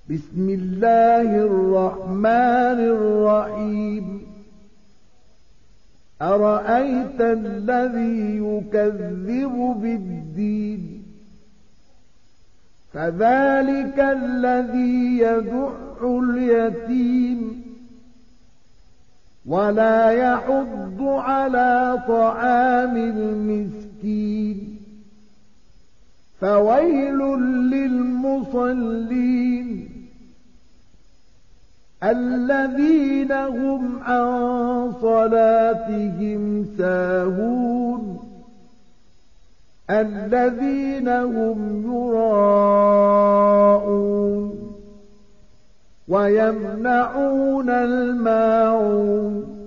بسم الله الرحمن الرحيم أرأيت الذي يكذب بالدين فذلك الذي يدع اليتيم ولا يحض على طعام المسكين فويل للمصلين الذين هم عن صلاتهم ساهون الذين هم يراءون ويمنعون الماعون